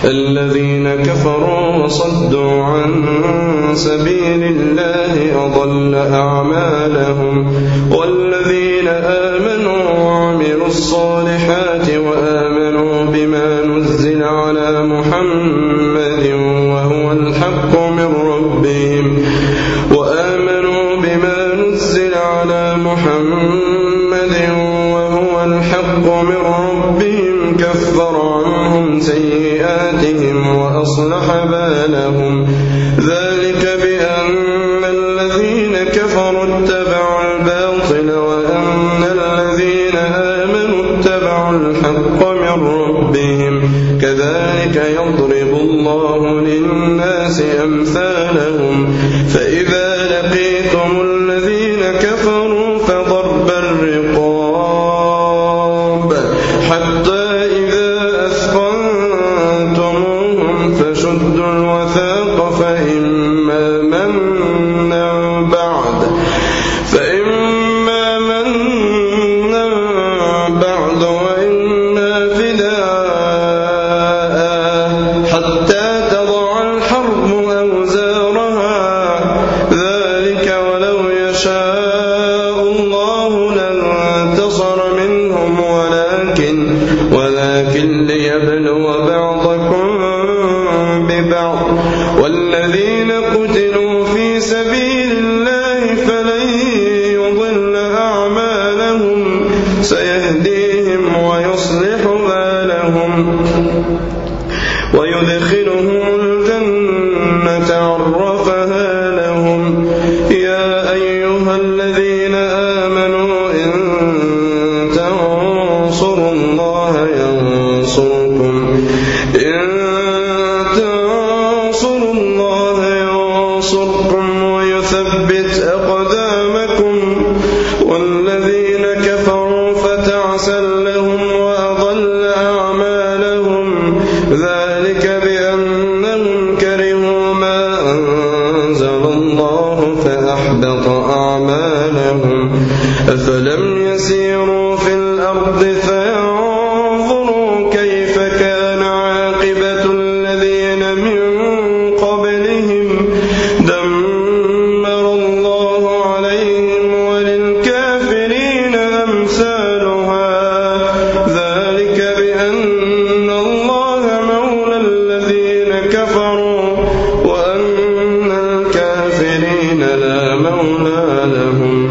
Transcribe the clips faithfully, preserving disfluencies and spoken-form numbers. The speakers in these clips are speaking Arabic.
الذين كفروا وصدوا عن سبيل الله أضل أعمالهم والذين آمنوا وعملوا الصالحات وآمنوا بما نزل على محمد وهو الحق من ربهم وآمنوا بما نزل على محمد وهو الحق من ربهم كفر عنهم سيئاتهم وأصلح بالهم ذلك بأن الذين كفروا اتبعوا الباطل وأن الذين آمنوا اتبعوا الحق من ربهم كذلك يضرب الله للناس أمثالهم فإذا لقيتم الذين كفروا فضرب الرقاب حتى إذا أثخنتموهم فشدوا الوثاق فإما منا بعد فإما منا بعد وإما فداء حتى تضع الحرب أوزارها ذلك ولو يشاء الله لانتصر منهم ولكن ولكن ليبلو بعضكم ببعض والذين قتلوا في سبيل الله فلن يضل أعمالهم سيهديهم ويصلح بالهم ويدخلهم الجنة عرفها لهم يا أيها الذين آمنوا إن تنصروا الله ينصركم إن تنصروا الله ينصركم ويثبت أقدامكم والذين كفروا فتعسا لهم وأضل أعمالهم ذلك بأنهم كرهوا ما أنزل الله فأحبط أعمالهم أفلم يسيروا في الأرض فينظروا كيف كان عاقبة الذين من قبلهم دمر الله عليهم وللكافرين أمثالها ذلك بأن الله مولى الذين كفروا وأن الكافرين لا مولى لهم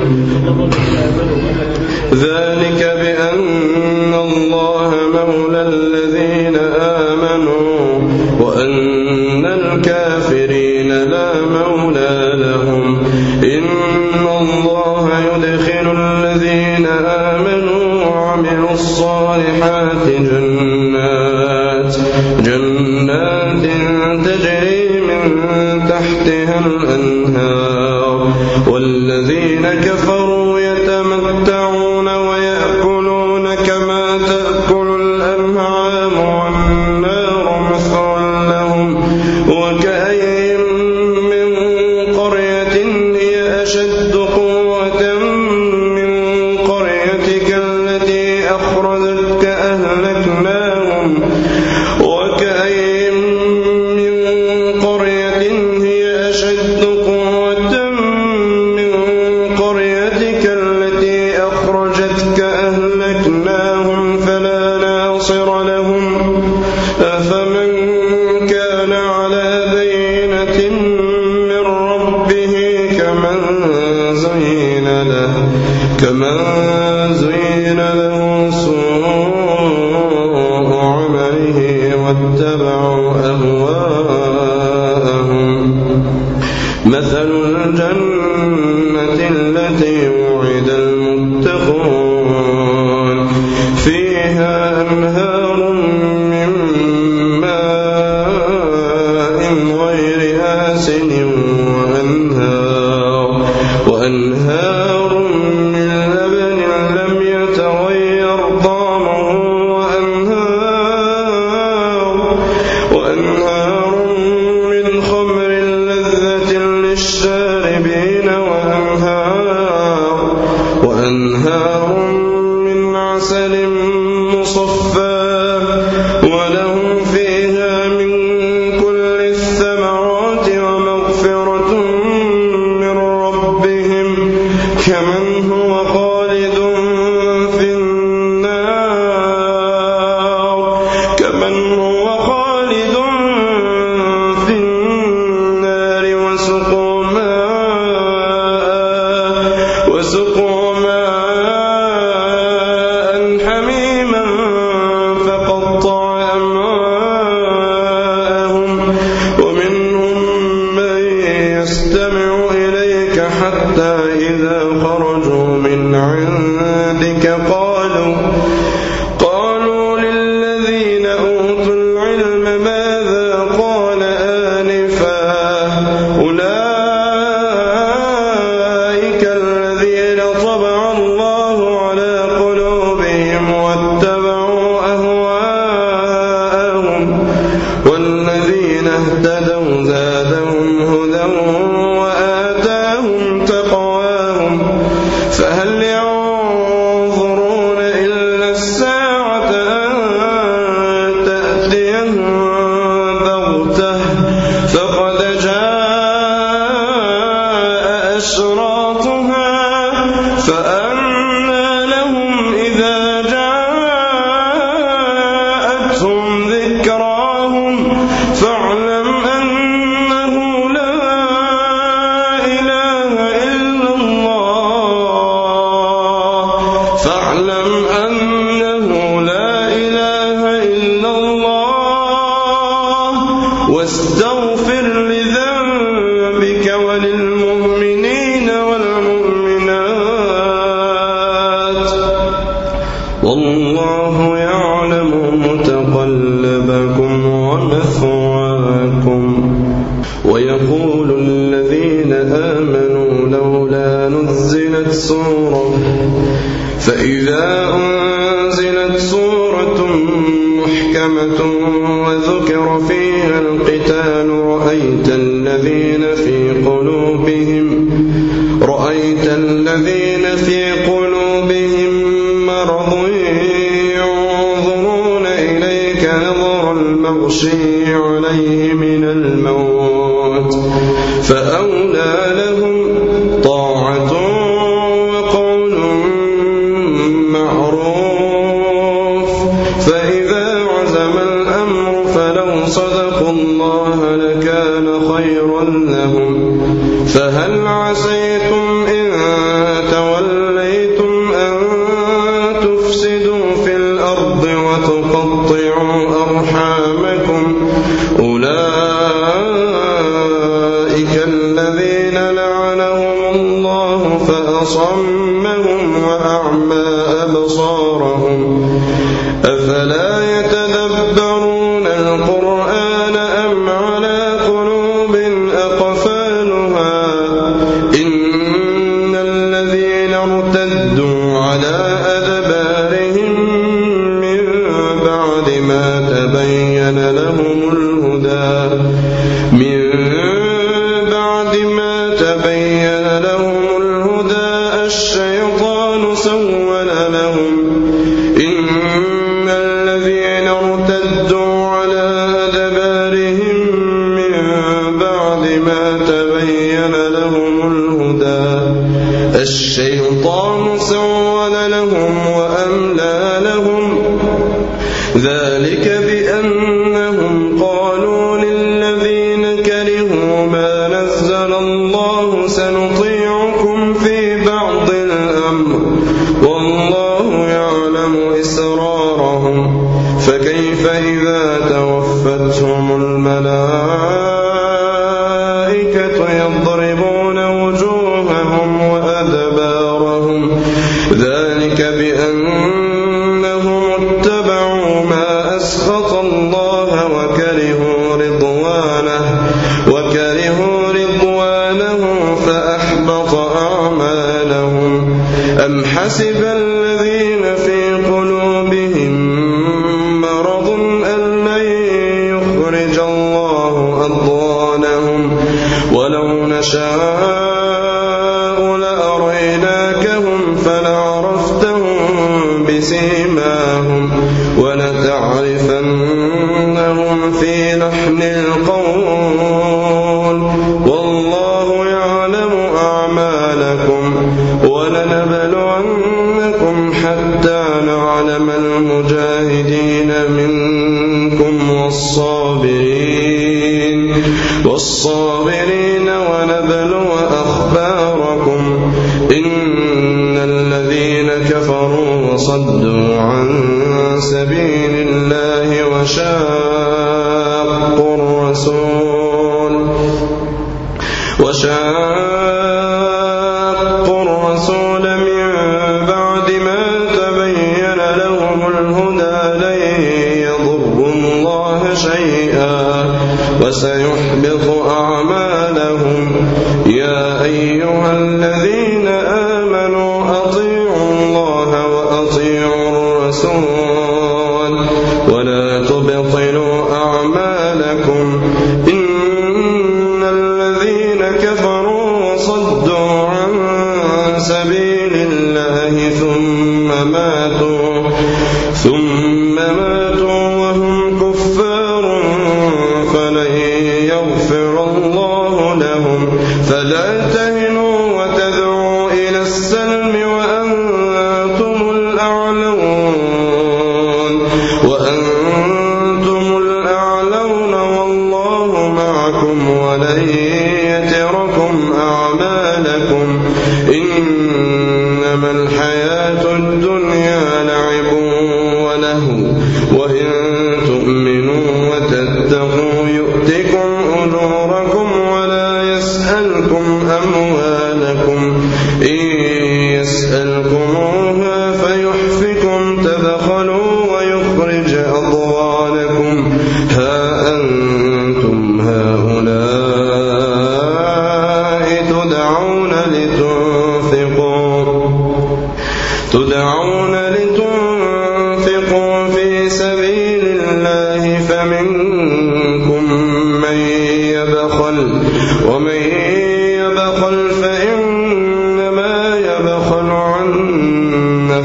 ذلك بأن الله مولى الذين آمنوا وأن الكافرين لا مولى لهم إن الله يدخل الذين آمنوا وعملوا الصالحات جنات جنات تجري من تحتها الأنهار والذين كفروا يتمتعون ويأكلون كما تأكل الأنعام والنار مثوى لهم وكأين من قرية هي أشد قوة من قريتك التي أخرجتك أهلكناهم وكأين من قرية هي أشد قوة من قريتك التي أخرجتك أهلكناهم فلا ناصر لهم أفمن كان على بينة من ربه كمن زين له كمن زين له سوء عمله واتبعوا أهواءهم مثل الجنة التي وعد المتقون فيها أنهار من ماء غير آسن وأنهار وأنهار من لبن لم يتغير طعمه وأنهار وأنهار من خمر لذة للشاربين هداهم والذين اهتدوا زادهم هدى وآتاهم تقواهم فهل ينظرون إلا الساعة أن تأتيهم بغتة فقد جاء أشراطها فأنى لهم إذا جاءتهم ذكراهم فاعلم أنه لا إله إلا الله فاعلم أنه لا إله إلا الله واستغفر لذنبك وللمؤمنين والمؤمنات والله يعلم متقلبكم ومثواكم. ويقول الذين آمنوا لولا نزلت سورة فإذا أنزلت سورة محكمة وذكر فيها القتال رأيت الذين في قلوبهم رأيت الذين في قلوبهم مرض ينظرون إليك نظر المغشي عليه من الموت فأولى لهم طاعة وقول معروف فإذا عزم الأمر فلو صدقوا الله لكان خيرا لهم فهل عسيتم إن توليتم أن تفسدوا في الأرض وتقطعوا أرحامكم أولئك الذين لعنهم الله فأصمهم وأعمى أبصارهم أفلا يتدبرون القرآن أم على قلوب أقفالها إن الذين ارتدوا على أدبارهم من بعد ما تبين لهم الهدى من بعد ما تبين لهم الهدى الشيطان سول لهم إن الذين ارتدوا على أدبارهم من بعد ما تبين لهم الهدى الشيطان سول لهم وأملى لهم ذلك بأنهم قالوا للذين كرهوا ما نزل الله سنطيعكم في بعض الأمر والله يعلم إسرارهم فكيف إذا توفتهم الملائكة يضربون وجوههم وأدبارهم ذلك بأنهم اتبعوا ما أسخط الله وكرهوا رضوانه وكرهوا رضوانه فأحبط أعمالهم أم حسب الذين في قلوبهم مرض أن لن يخرج الله أضغانهم ولو نشاء لأريناكهم فلعرفتهم بسيماهم ولتعرفنهم في لحن القول والله يعلم أعمالكم ولنبلونكم حتى نعلم المجاهدين منكم والصابرين والصابرين ونبلو أخباركم إن الذين كفروا وصدوا عن سبيل الله وشاقوا الرسول وشاقوا الرسول من بعد ما تبين لهم الهدى لن يضروا الله شيئا وسيحبط أعمالهم يا أيها الذين آمنوا أطيعوا الله وأطيعوا الرسول ولا تبطلوا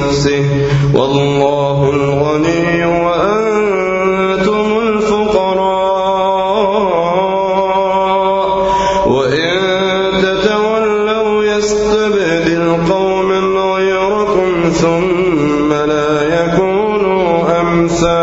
نفسه والله الغني وأنتم الفقراء وإن تتولوا يستبدل قوما غيركم ثم لا يكونوا أمثالكم